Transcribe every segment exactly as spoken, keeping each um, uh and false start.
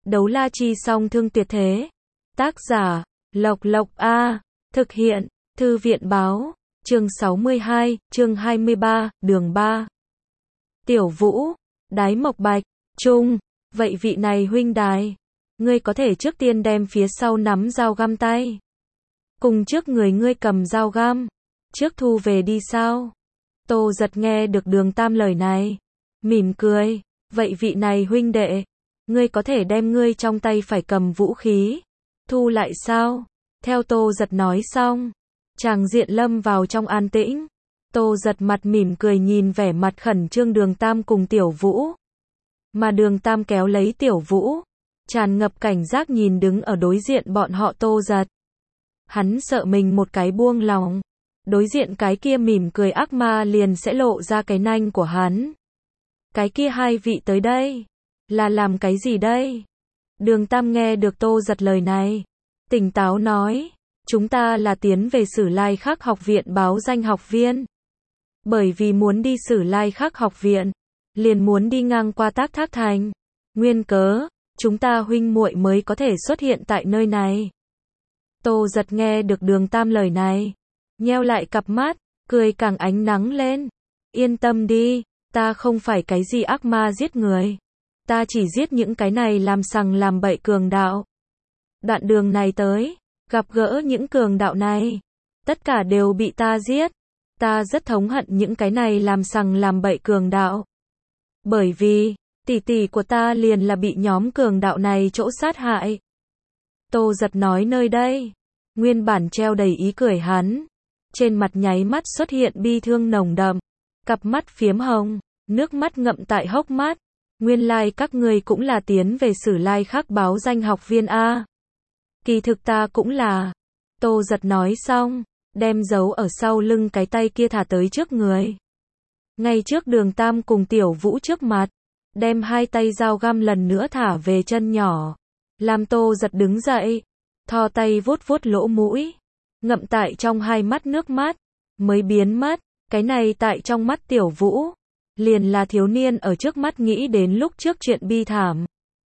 Đấu la chi song thương tuyệt thế. Tác giả, Lộc Lộc A. Thực hiện, Thư viện báo. Chương sáu mươi hai, chương hai mươi ba, đường ba. Tiểu Vũ, Đái Mộc Bạch, Trung, vậy vị này huynh đài, ngươi có thể trước tiên đem phía sau nắm dao găm tay, cùng trước người ngươi cầm dao găm, trước thu về đi sao? Tô Giật nghe được Đường Tam lời này, mỉm cười, vậy vị này huynh đệ, ngươi có thể đem ngươi trong tay phải cầm vũ khí, thu lại sao? Theo Tô Giật nói xong, tràng diện lâm vào trong an tĩnh. Tô Giật mặt mỉm cười nhìn vẻ mặt khẩn trương Đường Tam cùng Tiểu Vũ. Mà Đường Tam kéo lấy Tiểu Vũ, tràn ngập cảnh giác nhìn đứng ở đối diện bọn họ Tô Giật. Hắn sợ mình một cái buông lòng, đối diện cái kia mỉm cười ác ma liền sẽ lộ ra cái nanh của hắn. Cái kia hai vị tới đây, là làm cái gì đây? Đường Tam nghe được Tô Giật lời này, tỉnh táo nói, chúng ta là tiến về Sử Lai Khắc học viện báo danh học viên. Bởi vì muốn đi Sử Lai Khắc học viện, liền muốn đi ngang qua Tác Thác Thành. Nguyên cớ, chúng ta huynh muội mới có thể xuất hiện tại nơi này. Tô Giật nghe được Đường Tam lời này, nheo lại cặp mắt, cười càng ánh nắng lên. Yên tâm đi, ta không phải cái gì ác ma giết người. Ta chỉ giết những cái này làm sằng làm bậy cường đạo. Đoạn đường này tới, gặp gỡ những cường đạo này, tất cả đều bị ta giết. Ta rất thống hận những cái này làm sằng làm bậy cường đạo. Bởi vì, tỷ tỷ của ta liền là bị nhóm cường đạo này chỗ sát hại. Tô Giật nói nơi đây, nguyên bản treo đầy ý cười hắn, trên mặt nháy mắt xuất hiện bi thương nồng đậm, cặp mắt phiếm hồng, nước mắt ngậm tại hốc mắt. Nguyên lai like các ngươi cũng là tiến về Sử Lai Khắc báo danh học viên A. Kỳ thực ta cũng là. Tô Giật nói xong, đem giấu ở sau lưng cái tay kia thả tới trước người. Ngay trước Đường Tam cùng Tiểu Vũ trước mặt, đem hai tay dao găm lần nữa thả về chân nhỏ. Làm Tô Giật đứng dậy, thò tay vuốt vuốt lỗ mũi, ngậm tại trong hai mắt nước mắt, mới biến mất. Cái này tại trong mắt Tiểu Vũ, liền là thiếu niên ở trước mắt nghĩ đến lúc trước chuyện bi thảm.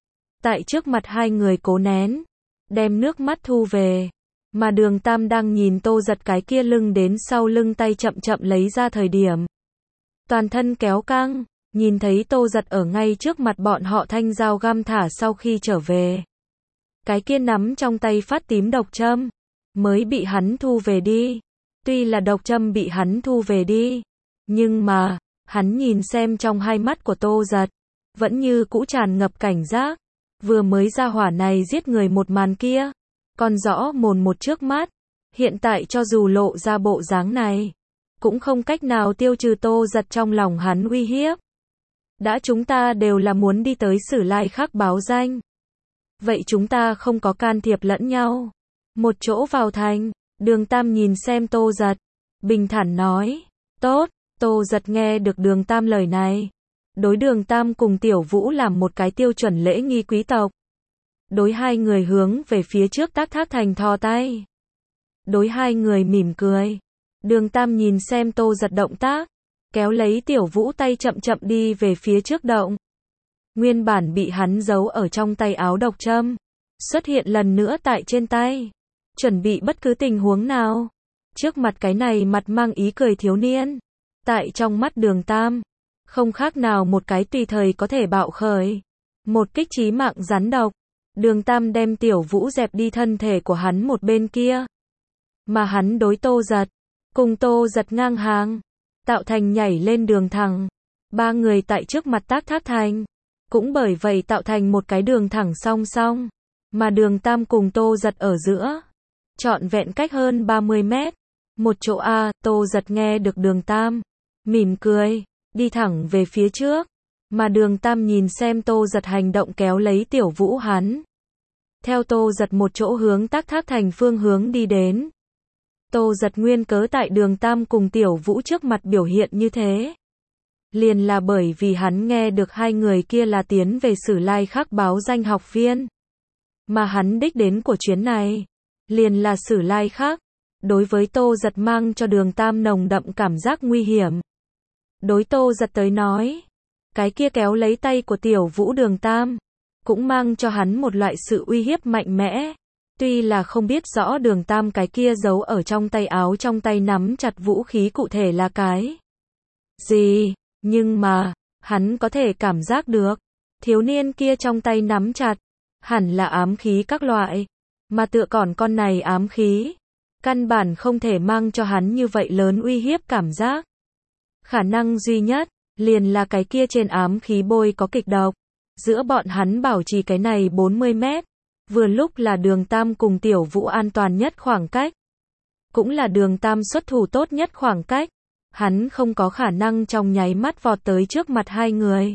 Tại trước mặt hai người cố nén, đem nước mắt thu về. Mà Đường Tam đang nhìn Tô Giật cái kia lưng đến sau lưng tay chậm chậm lấy ra thời điểm, toàn thân kéo căng, nhìn thấy Tô Giật ở ngay trước mặt bọn họ thanh dao găm thả sau khi trở về. Cái kia nắm trong tay phát tím độc châm, mới bị hắn thu về đi. Tuy là độc châm bị hắn thu về đi, nhưng mà, hắn nhìn xem trong hai mắt của Tô Giật, vẫn như cũ tràn ngập cảnh giác. Vừa mới ra hỏa này giết người một màn kia, còn rõ mồn một trước mắt. Hiện tại cho dù lộ ra bộ dáng này, cũng không cách nào tiêu trừ Tô Giật trong lòng hắn uy hiếp. Đã chúng ta đều là muốn đi tới Sử Lai Khắc báo danh, vậy chúng ta không có can thiệp lẫn nhau, một chỗ vào thành. Đường Tam nhìn xem Tô Giật, bình thản nói, tốt. Tô Giật nghe được Đường Tam lời này, đối Đường Tam cùng Tiểu Vũ làm một cái tiêu chuẩn lễ nghi quý tộc. Đối hai người hướng về phía trước Tác Thác Thành thò tay. Đối hai người mỉm cười. Đường Tam nhìn xem Tô Giật động tác, kéo lấy Tiểu Vũ tay chậm chậm đi về phía trước động. Nguyên bản bị hắn giấu ở trong tay áo độc châm, xuất hiện lần nữa tại trên tay, chuẩn bị bất cứ tình huống nào. Trước mặt cái này mặt mang ý cười thiếu niên, tại trong mắt Đường Tam, không khác nào một cái tùy thời có thể bạo khởi, một kích chí mạng rắn độc. Đường Tam đem Tiểu Vũ dẹp đi thân thể của hắn một bên kia, mà hắn đối Tô Giật, cùng Tô Giật ngang hàng, tạo thành nhảy lên đường thẳng. Ba người tại trước mặt Tác Thác Thành, cũng bởi vậy tạo thành một cái đường thẳng song song, mà Đường Tam cùng Tô Giật ở giữa, trọn vẹn cách hơn ba mươi mét. Một chỗ A. Tô Giật nghe được Đường Tam, mỉm cười, đi thẳng về phía trước, mà Đường Tam nhìn xem Tô Giật hành động kéo lấy Tiểu Vũ hắn. Theo Tô Giật một chỗ hướng Tác Thác Thành phương hướng đi đến. Tô Giật nguyên cớ tại Đường Tam cùng Tiểu Vũ trước mặt biểu hiện như thế, liền là bởi vì hắn nghe được hai người kia là tiến về Sử Lai Khắc báo danh học viên. Mà hắn đích đến của chuyến này, liền là Sử Lai Khắc. Đối với Tô Giật mang cho Đường Tam nồng đậm cảm giác nguy hiểm. Đối Tô Giật tới nói, cái kia kéo lấy tay của Tiểu Vũ Đường Tam, cũng mang cho hắn một loại sự uy hiếp mạnh mẽ. Tuy là không biết rõ Đường Tam cái kia giấu ở trong tay áo trong tay nắm chặt vũ khí cụ thể là cái gì, nhưng mà, hắn có thể cảm giác được, thiếu niên kia trong tay nắm chặt, hẳn là ám khí các loại, mà tựa còn con này ám khí, căn bản không thể mang cho hắn như vậy lớn uy hiếp cảm giác. Khả năng duy nhất, liền là cái kia trên ám khí bôi có kịch độc. Giữa bọn hắn bảo trì cái này bốn mươi mét, vừa lúc là Đường Tam cùng Tiểu Vũ an toàn nhất khoảng cách. Cũng là Đường Tam xuất thủ tốt nhất khoảng cách. Hắn không có khả năng trong nháy mắt vọt tới trước mặt hai người.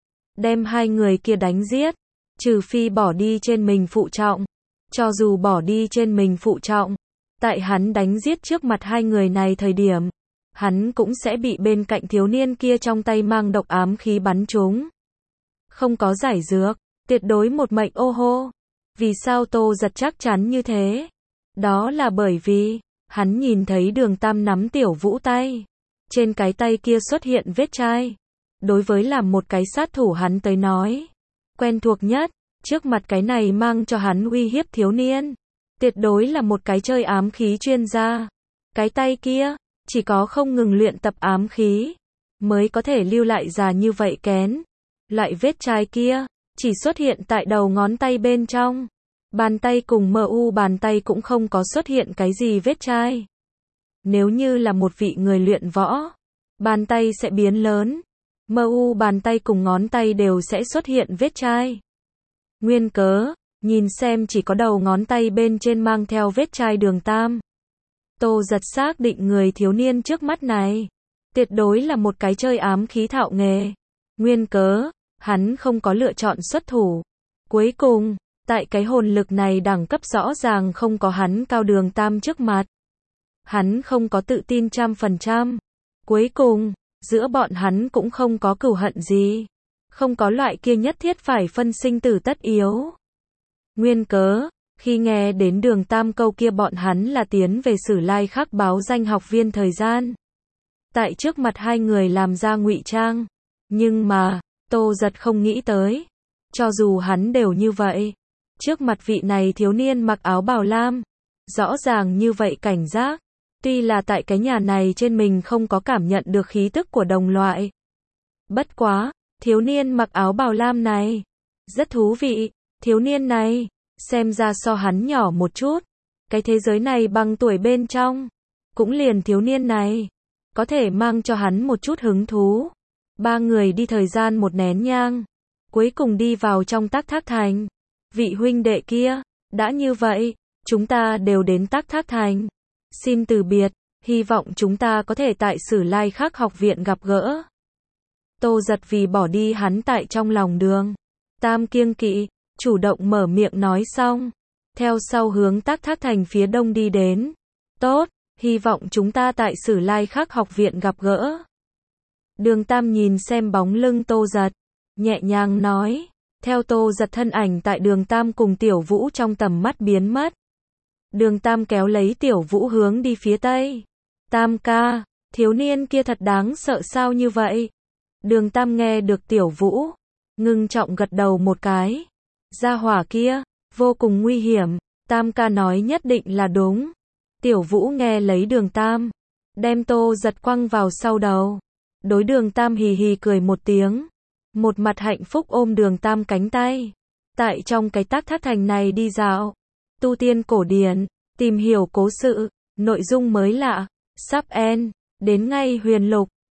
Đem hai người kia đánh giết, trừ phi bỏ đi trên mình phụ trọng. Cho dù bỏ đi trên mình phụ trọng, tại hắn đánh giết trước mặt hai người này thời điểm, hắn cũng sẽ bị bên cạnh thiếu niên kia trong tay mang độc ám khí bắn trúng. Không có giải dược, tuyệt đối một mệnh ô hô. Vì sao Tô Giật chắc chắn như thế? Đó là bởi vì, hắn nhìn thấy Đường Tam nắm Tiểu Vũ tay. Trên cái tay kia xuất hiện vết chai. Đối với làm một cái sát thủ hắn tới nói. Quen thuộc nhất, trước mặt cái này mang cho hắn uy hiếp thiếu niên. Tuyệt đối là một cái chơi ám khí chuyên gia. Cái tay kia, chỉ có không ngừng luyện tập ám khí, mới có thể lưu lại già như vậy kén. Loại vết chai kia, chỉ xuất hiện tại đầu ngón tay bên trong. Bàn tay cùng mờ u bàn tay cũng không có xuất hiện cái gì vết chai. Nếu như là một vị người luyện võ, bàn tay sẽ biến lớn. Mờ u bàn tay cùng ngón tay đều sẽ xuất hiện vết chai. Nguyên cớ, nhìn xem chỉ có đầu ngón tay bên trên mang theo vết chai Đường Tam. Tô Giật xác định người thiếu niên trước mắt này, tuyệt đối là một cái chơi ám khí thạo nghề. Nguyên cớ, hắn không có lựa chọn xuất thủ. Cuối cùng, tại cái hồn lực này đẳng cấp rõ ràng không có hắn cao Đường Tam trước mặt. Hắn không có tự tin trăm phần trăm. Cuối cùng, giữa bọn hắn cũng không có cừu hận gì. Không có loại kia nhất thiết phải phân sinh tử tất yếu. Nguyên cớ, khi nghe đến Đường Tam câu kia bọn hắn là tiến về Sử Lai Khắc báo danh học viên thời gian. Tại trước mặt hai người làm ra ngụy trang. Nhưng mà, Tô Giật không nghĩ tới. Cho dù hắn đều như vậy. Trước mặt vị này thiếu niên mặc áo bào lam. Rõ ràng như vậy cảnh giác. Tuy là tại cái nhà này trên mình không có cảm nhận được khí tức của đồng loại. Bất quá, thiếu niên mặc áo bào lam này. Rất thú vị, thiếu niên này. Xem ra so hắn nhỏ một chút. Cái thế giới này bằng tuổi bên trong. Cũng liền thiếu niên này. Có thể mang cho hắn một chút hứng thú. Ba người đi thời gian một nén nhang. Cuối cùng đi vào trong Tắc Thác Thành. Vị huynh đệ kia. Đã như vậy. Chúng ta đều đến Tắc Thác Thành. Xin từ biệt. Hy vọng chúng ta có thể tại Sử Lai Khắc học viện gặp gỡ. Tô Giật vì bỏ đi hắn tại trong lòng Đường Tam kiêng kỵ. Chủ động mở miệng nói xong. Theo sau hướng Tắc Thác Thành phía đông đi đến. Tốt, hy vọng chúng ta tại Sử Lai Khắc học viện gặp gỡ. Đường Tam nhìn xem bóng lưng Tô Giật. Nhẹ nhàng nói. Theo Tô Giật thân ảnh tại Đường Tam cùng Tiểu Vũ trong tầm mắt biến mất. Đường Tam kéo lấy Tiểu Vũ hướng đi phía tây. Tam ca, thiếu niên kia thật đáng sợ sao như vậy? Đường Tam nghe được Tiểu Vũ. Ngưng trọng gật đầu một cái. Gia hỏa kia, vô cùng nguy hiểm, Tam ca nói nhất định là đúng. Tiểu Vũ nghe lấy Đường Tam, đem Tô Giật quăng vào sau đầu. Đối Đường Tam hì hì cười một tiếng, một mặt hạnh phúc ôm Đường Tam cánh tay. Tại trong cái Tắc Thác Thành này đi dạo, tu tiên cổ điển, tìm hiểu cố sự, nội dung mới lạ, sắp end, đến ngay huyền lục.